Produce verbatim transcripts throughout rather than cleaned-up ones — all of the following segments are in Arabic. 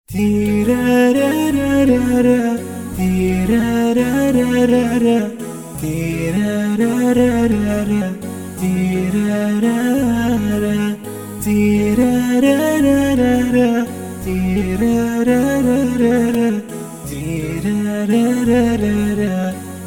تيرارارارارا تيرارارارارا تيرارارارارا تيرارارارا تيرارارارارا تيرارارارارا تيرارارارارا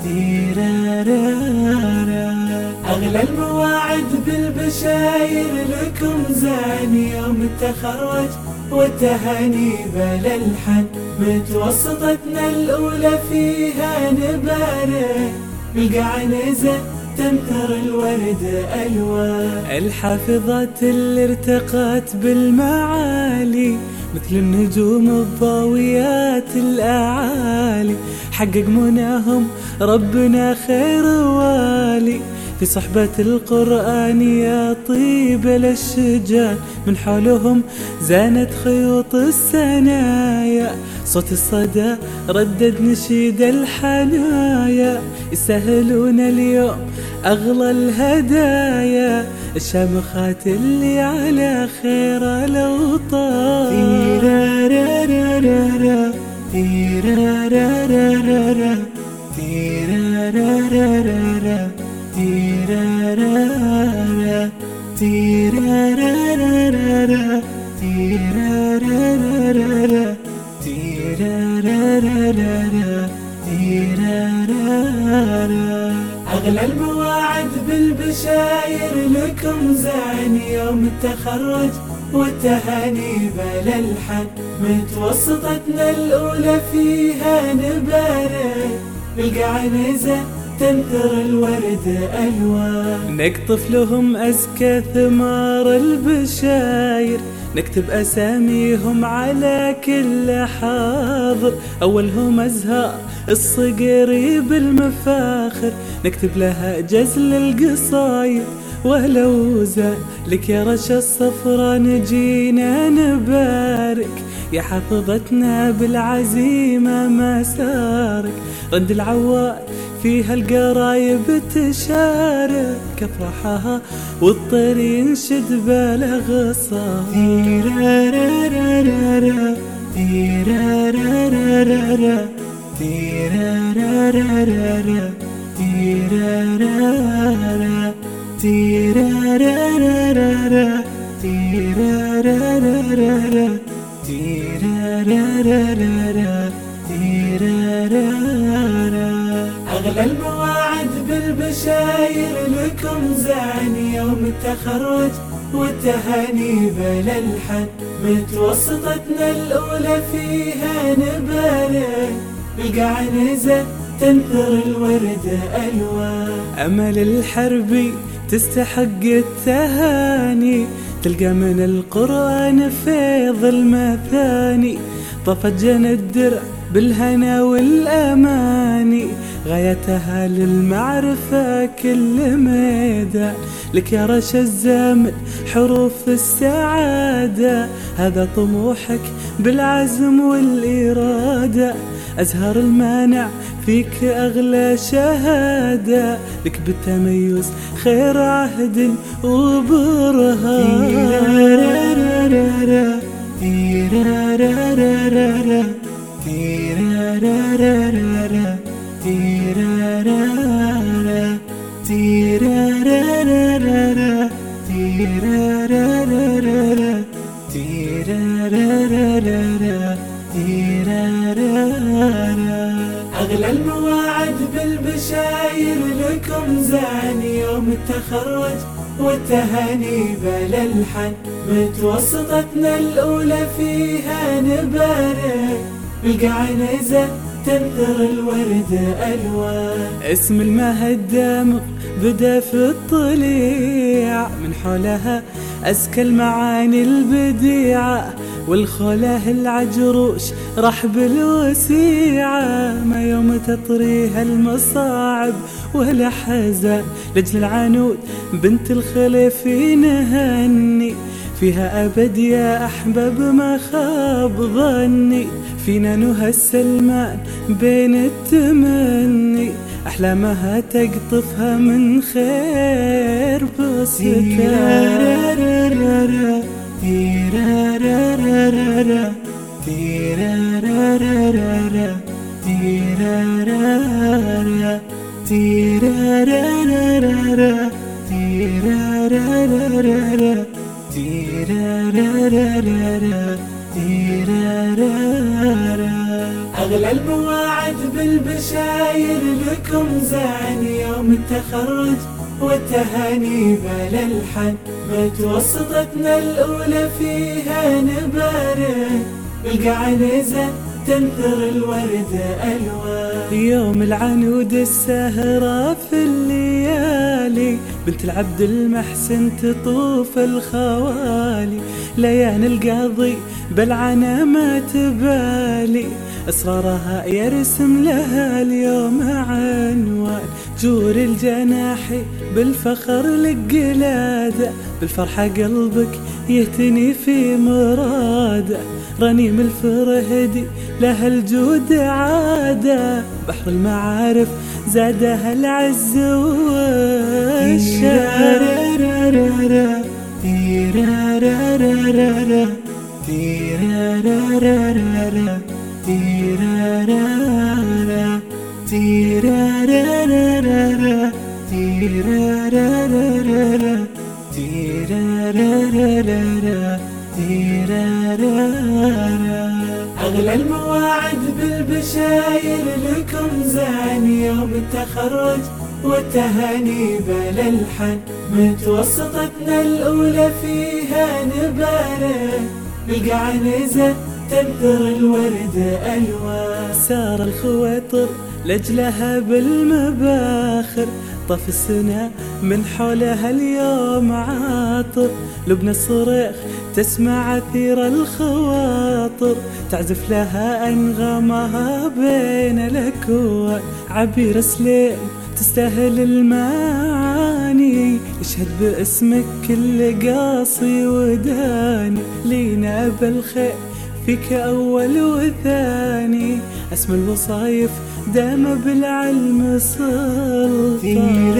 تيرارارارا. أغلى المواعد بالبشاير لكم زان يوم التخرج والتهاني بلا الحن، متوسطتنا الأولى فيها نبارك بالقعنزة تمطر الورد ألوان. الحافظات اللي ارتقت بالمعالي مثل النجوم الضاويات الأعالي، حقق مناهم ربنا خير والي في صحبة القرآن يا طيب الأشجان. من حولهم زانت خيوط السنايا، صوت الصدى ردد نشيد الحنايا. يسهلون اليوم أغلى الهدايا، الشامخات اللي على خير الأوطان. تيرارارارارا تيرارارارارا تيرارارارارا تيرارارا تيرارارارارا تيرارارارارا تيرارارارارا تيرارارا. أغلى المواعد بالبشاير لكم زان يوم التخرج والتهاني بلا الحن، متوسطتنا الأولى فيها نبارك بالقعنزة تمطر الورد ألوان. نقطف لهم أزكى ثمار البشاير، نكتب أساميهم على كل حاضر. أولهم أزهار الصقري بالمفاخر، نكتب لها جزل القصايد ولو زال لك يا رشا الصفرا نجينا نبارك. يا حافظتنا بالعزيمة مسارك، رد العواد فيها القرايب تشارك. أفراحها والطير ينشد بالأغصان. تيرارارارارا تيرارارارارا تيرارارارارا تيرارارارا تيرارارارارا تيرارارارارا تيرارارارارا تيرارارا. أغلى المواعد بالبشاير لكم زان يوم التخرج والتهاني بلا الحن، متوسطتنا الأولى فيها نبارك بالقعنزة تنثر الورد ألوان. أمل الحربي تستحق التهاني، تلقى من القرآن فيض المثاني. طفت جنى الدرع بالهنا والأماني، غايتها للمعرفة كل ميدان. لك يا رشا الزامل حروف السعادة، هذا طموحك بالعزم والإرادة. أزهار المانع فيك أغلى شهادة، لك بالتميز خير عهد وبرهان. تيرارارارارا تيرارارارارا تيرارارارارا تيرارارا تيرارارارارا تيرارارارارا تيرارارارارا تيرارارا. أغلى المواعد بالبشاير لكم زان يوم التخرج والتهاني بلا الحن، متوسطتنا الأولى فيها نبارك بالقعنزة تمطر الورد ألوان. اسم المهدام بدا في الطليع، من حولها أزكى المعاني البديعة. والخوله العجروش رحب الوسيعة، ما يوم تطريها المصاعب ولا حزن. لجل العنود بنت الخليف نهني، فيها أبد يا أحباب ما خاب ظني. فينا نهى السلمان بين التمني، أحلامها تقطفها من خير بسكان. تيرارارارا تيرارارارارا تيرارارارارا أغلى المواعد بالبشاير لكم زعن يوم التخرج والتهاني بالالحان، متوسطتنا الأولى فيها نبارك بالقعنزة تنثر الورد ألوان. يوم العنود السهرة في الليالي بنت العبد المحسن تطوف الخوالي، ليان القاضي بالعنا ما تبالي، أسرارها يرسم لها اليوم عنوان. جور الجناحي بالفخر للقلادة، بالفرحة قلبك يهتني في مراده، رنيم الفرهدي لها الجود عادة، بحر المعارف زادها العز والشان. أغلى المواعد بالبشاير لكم زعن يوم التخرج والتهاني بالالحان، متوسطتنا الأولى فيها نبارك بالقعنزة تنثر الورد ألوان. سار الخواطر لجلها بالمباخر، طف السنة من حولها اليوم عاطر، لبنى الصريخ تسمع عثير الخواطر، تعزف لها أنغامها بين الأكوان. عبير سليم تستاهل المعاني، يشهد باسمك كل قاصي وداني، لينا بالخير فيك أول وثاني، اسم الوصايف دام بالعلم سلطان.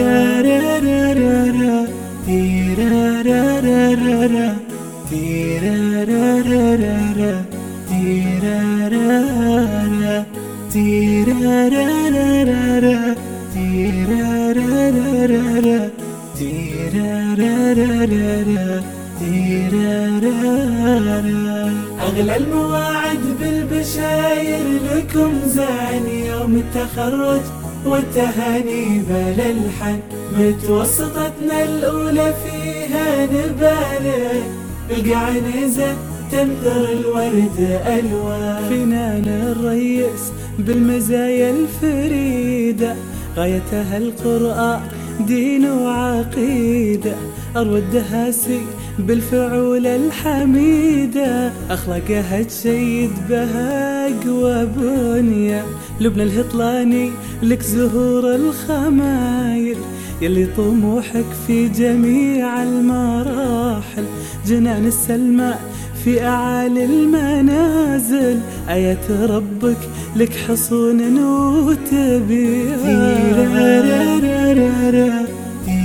أغلى المواعد بالبشاير لكم زعن يوم التخرج والتهاني بالالحان، متوسطتنا الأولى فيها نبارك بالقعنزة تنثر الورد ألوان. فنان الريس بالمزايا الفريدة، غايتها القرآن دين وعقيدة، أروى الدهاسي بالفعول الحميدة، أخلاقها تشيد بها قوى بنية. لبنى الهطلاني لك زهور الخمايل، يلي طموحك في جميع المراحل، جنان السلمى في أعالي المنازل، آيات ربك لك حصون وتبيان.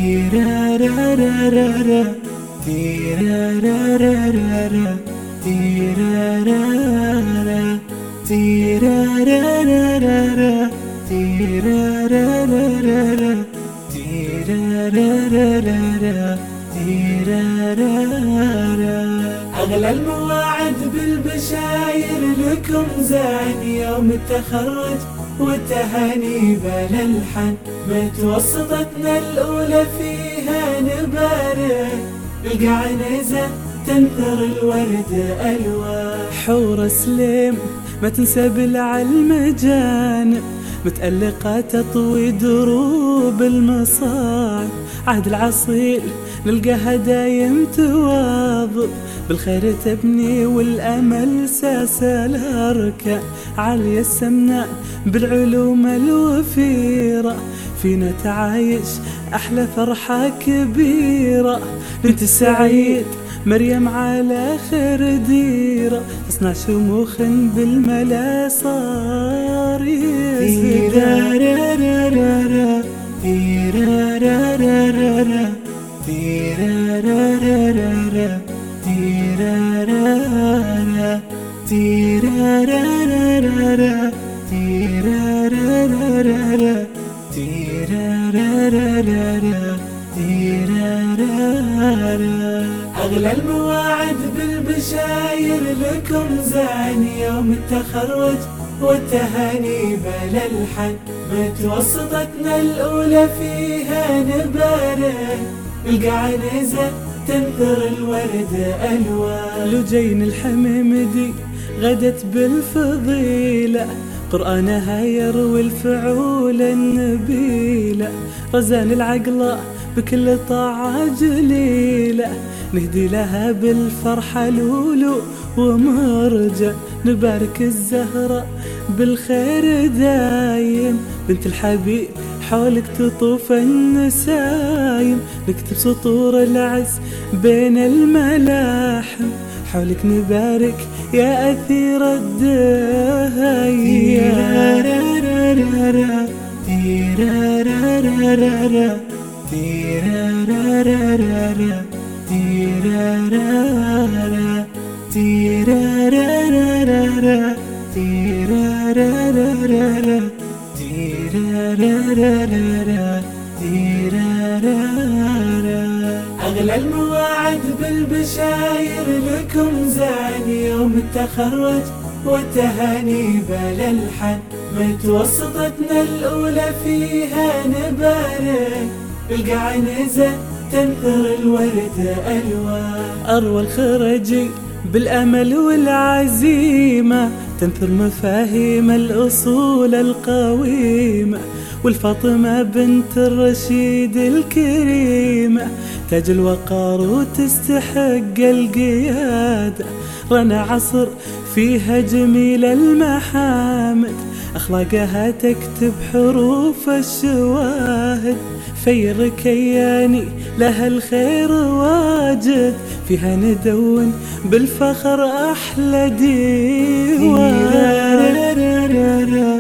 أغلى المواعد بالبشاير لكم زعن يوم التخرج والتهاني بالالحان، متوسطتنا الأولى فيها نبارك بالقعنزة تنثر الورد ألوان. حور سليم ما تنسى بالعلم جانب، متألقة تطوي دروب المصاعب، عهد العصيل نلقاها دايم تواظب، بالخير تبني والأمل ساسل أركان، عالية السمناء بالعلوم الوفيرة، فينا تعايش أحلى فرحة كبيرة. بنت السعيد مريم على خير ديرة، تصنع شموخ بالملا صار أغلى المواعد بالبشاير لكم زين يوم التخرج والتهاني بلا الحن، متوسطتنا الأولى فيها نبارك، القعنزة تنثر الورد ألوان. لجين الحميم دي غدت بالفضيلة، قرآنها يروي الفعول النبيلة، رزان العقل بكل طاعة جليلة، نهدي لها بالفرحة لولو ومرجع، نبارك الزهرة بالخير دايم، بنت الحبيب حولك تطوف النسايم، نكتب سطور العز بين الملاحم، حولك نبارك يا أثير الدهايم. أغلى المواعد بالبشاير لكم زين يوم التخرج والتهاني بلا الحن، متوسطتنا الأولى فيها نبارك، القعنزة تنثر الورد ألوان. أروى الخرجي بالأمل والعزيمة، تنثر مفاهيم الأصول القويمة، والفاطمة بنت الرشيد الكريمة، تاج الوقار وتستحق القيادة، رنا عصر فيها جميل المحامد، أخلاقها تكتب حروف الشواهد، فير كياني لها الخير واجد، فيها ندون بالفخر أحلى ديوان.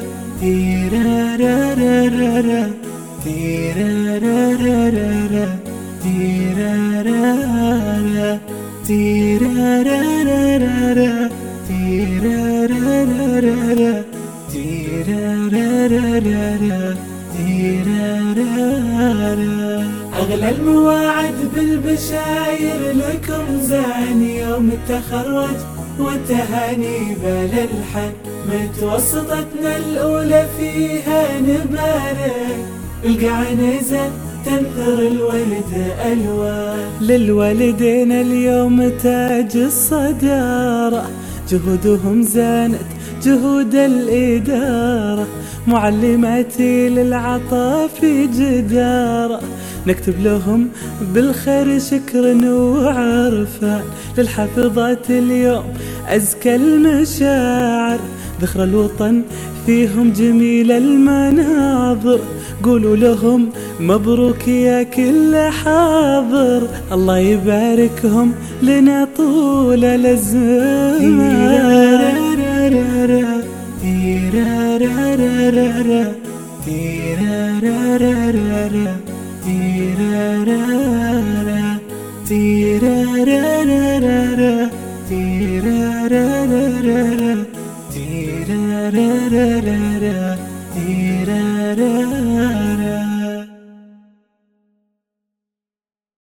أغلى المواعد بالبشاير لكم زين يوم التخرج والتهاني بلا الحن، متوسطتنا الأولى فيها نبارك، القعنزة تنثر الورد ألوان. للوالدين اليوم تاج الصدارة، جهودهم زانت جهود الإدارة، معلماتي للعطاء في جدارة، نكتب لهم بالخير شكر وعرفان، للحافظات اليوم أزكى المشاعر، ذخر الوطن فيهم جميل المناظر، قولوا لهم مبروك يا كل حاضر، الله يباركهم لنا طول الزمان. تيرا